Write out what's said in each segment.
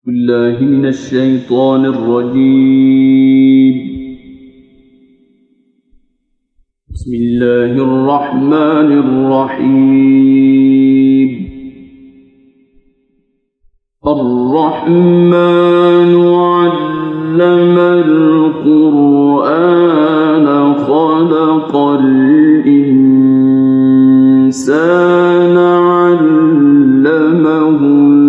بالله من الشيطان الرجيم. بسم الله الرحمن الرحيم. الرحمن علم القرآن خلق الإنسان علمه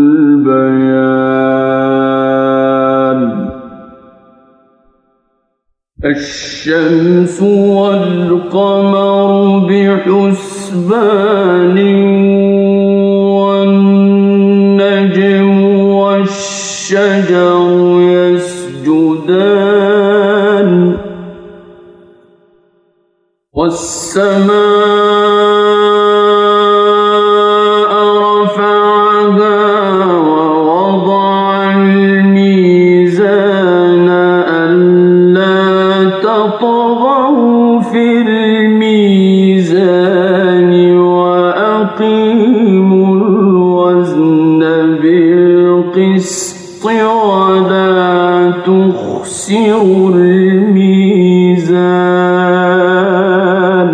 البيان. الشمس والقمر بحسبان والنجم والشجر يسجدان والسماء رفعها ووضع الميزان ألا تطغوا في الميزان وأقيموا الوزن بالقسط ولا تخسروا الميزان.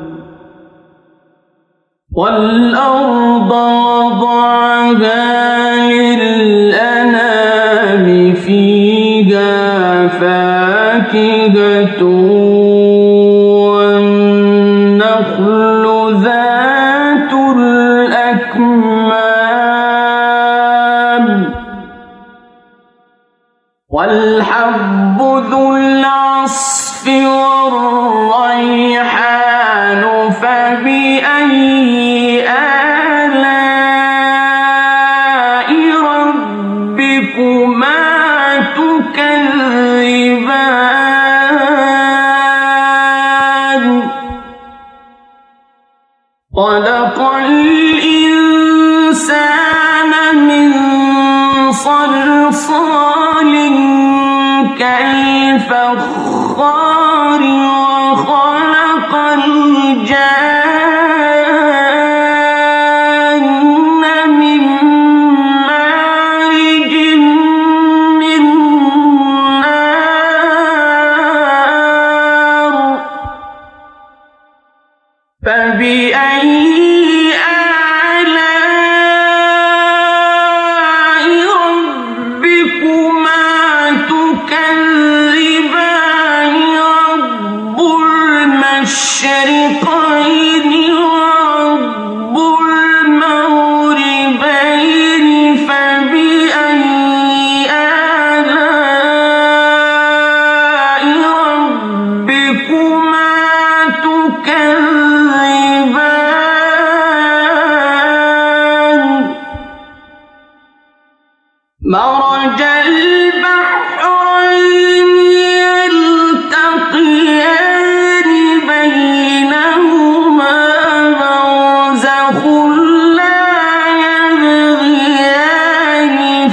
والأرض وضعها للأنام فيها فاكهة والنخل ذات الأكمام والحب ذو العصف والريحان فبأي آلاء ربكما تكذبان. خلق الإنسان من صلصال كالفخار وخلق الجان من مارج من نار. فبأي آلاء ربكما تكذبان. رب المشرقين ورب المغربين فبأي آلاء ربكما تكذبان. مرج البحرين يلتقيان بينهما برزخ لا يبغيان.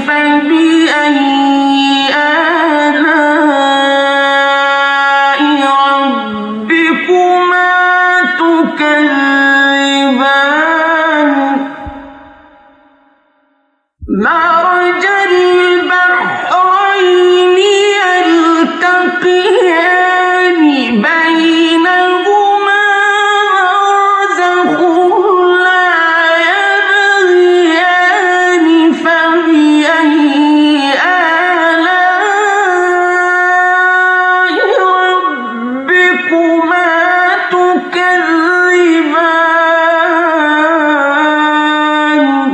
فبأي آلاء ربكما تكذبان. مرج البحرين يلتقيان بينهما برزخ لا يبغيان. فبأي آلاء ربكما تكذبان.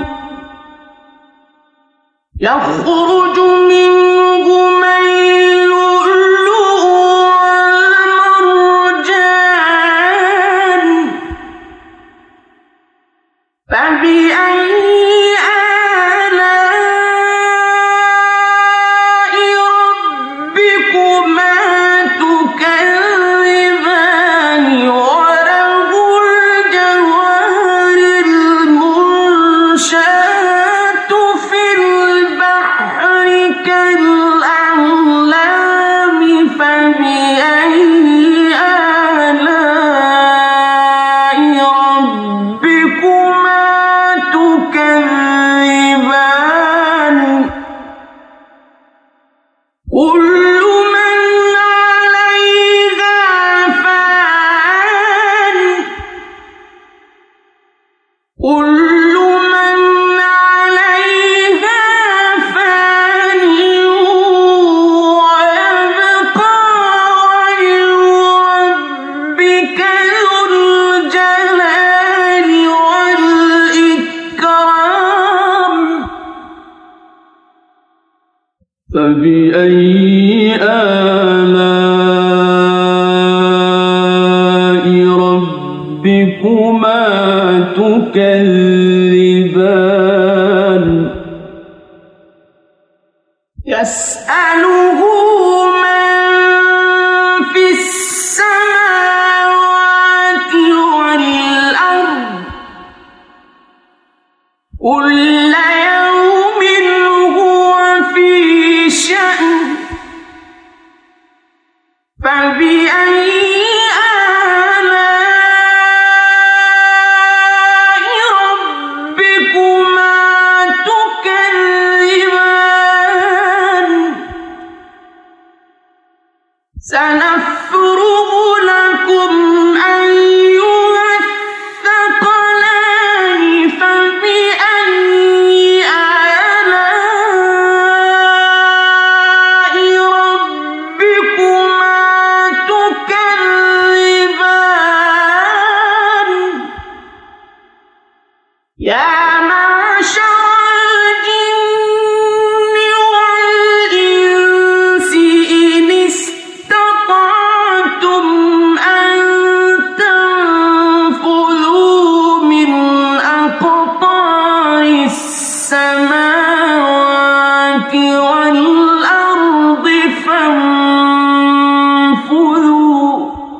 يخرج منهما اللؤلؤ والمرجان. فبأي آلاء ربكما تكذبان. وله الجوار المنشآت في البحر كالأعلام. كل من عليها فان كل من عليها فان ويبقى وجه ربك ذو الجلال والإكرام فبأي آلاء ربكما تكذبان يسأله من في السماوات والأرض كل يوم هو في شأن فبأي آلاء ربكما تكذبان سنفرغ لكم أيها الثقلان فبأي آلاء ربكما تكذبان يا معشر الجن والإنس إن استطعتم أن تنفذوا من أقطار السماوات والأرض فانفذوا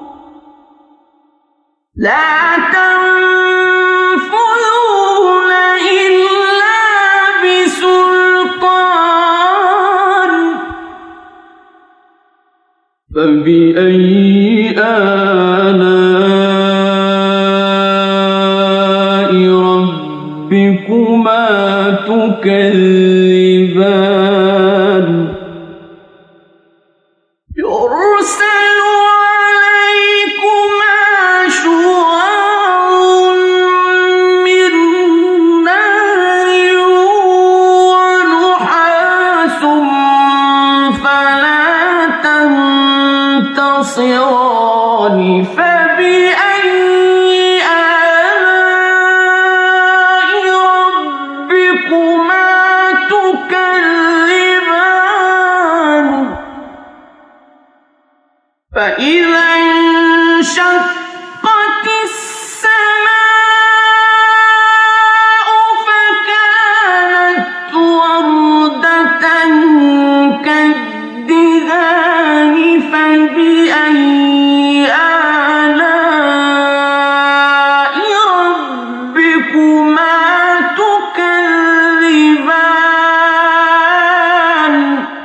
لا تنفذون إلا بسلطان فبأي آلاء ربكما تكذبان يرسل عليكما شواظ من نار ونحاس فلا تنتصران فبأي آلاء ربكما تكذبان فإذا انشقت السماء فكانت وردة كالدهان فبأي آلاء ربكما تكذبان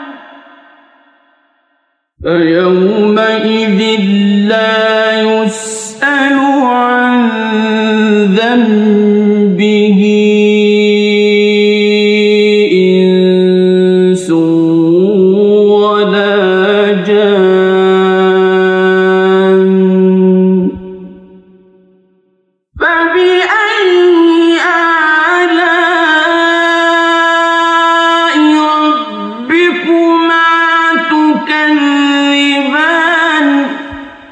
فيومئذ لا يسأل عن ذنبه إنس ولا جان فبأي آلاء ربكما تكذبان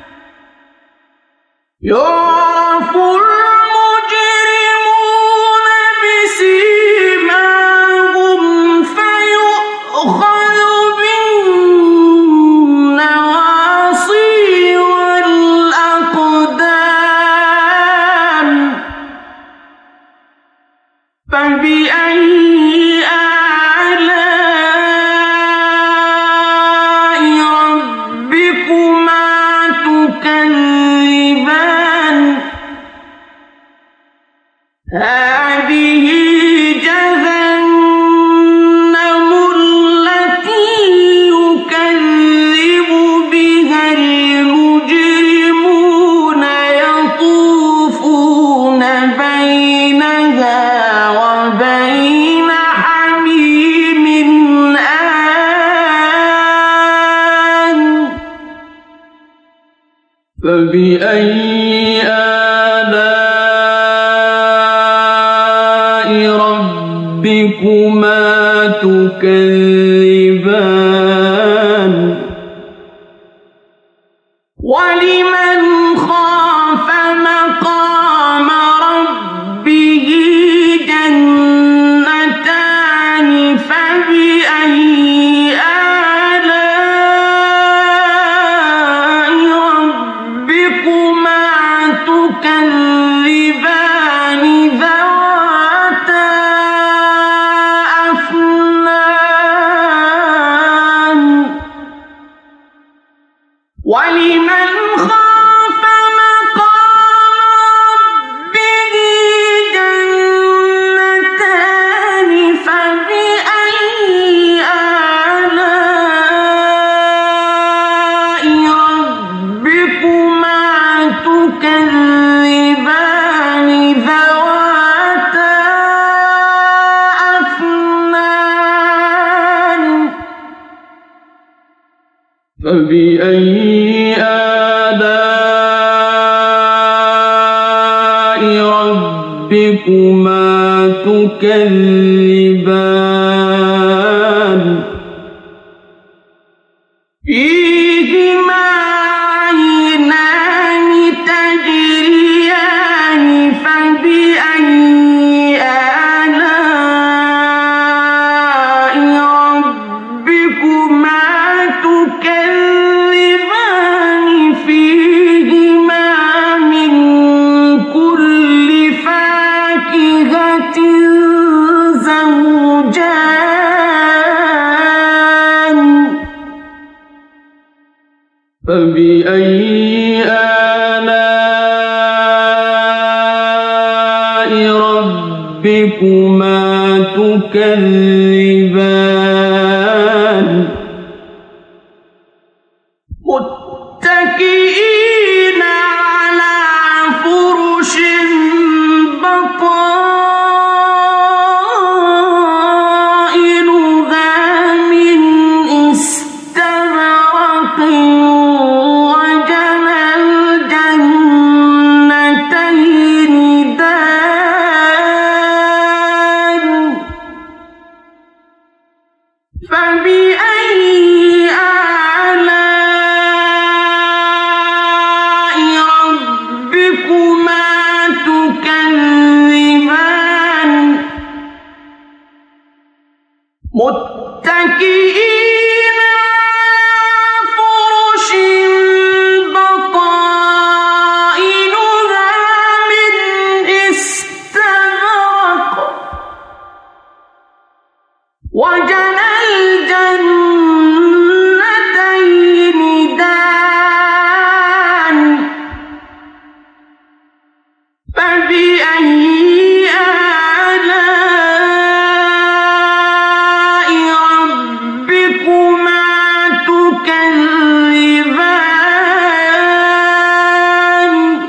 فبأي آلاء ربكما تكذبان ولمن خاف مقام ربه جنتان فبأي آلاء ربكما تكذبان ذواتا أفنان ولمن خاف مقام ربه جنتان فبأي آلاء ربكما تكذبان ذواتا أفنان فبأي آلاء ربكما تكذبان فيهما عينان تجريان فبأي آلاء ربكما تكذبان فيهما من كل فاكهة زوجان فبأي آلاء ربكما تكذبان متكئين على فرش بطائنها من استبرق وجنى الجنتين دان فبأي آلاء ربكما تكذبان متكئين على فرش بطائنها من استبرق وجنى الجنتين دان فبأي آلاء ربكما تكذبان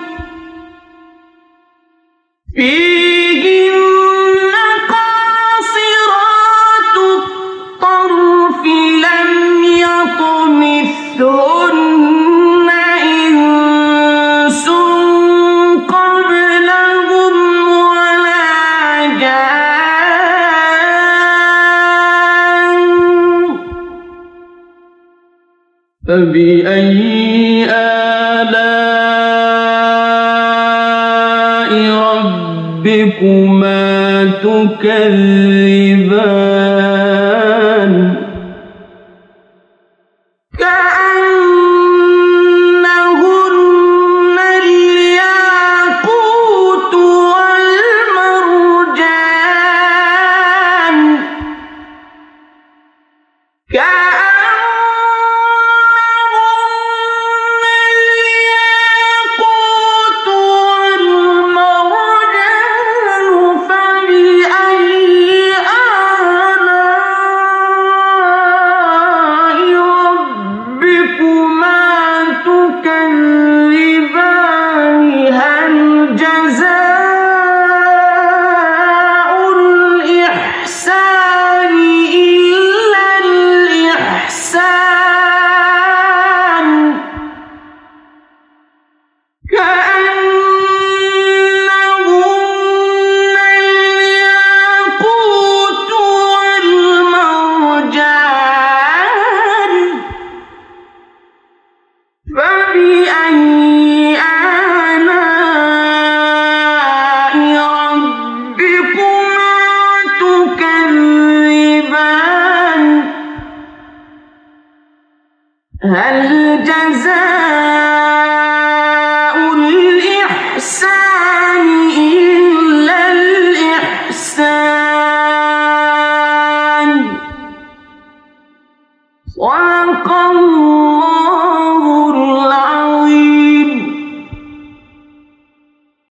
فيهن قاصرات الطرف لم يطمثهن إنس قبلهم ولا جان فبأي آلاء ربكما تكذبان كأنهن الياقوت والمرجان هل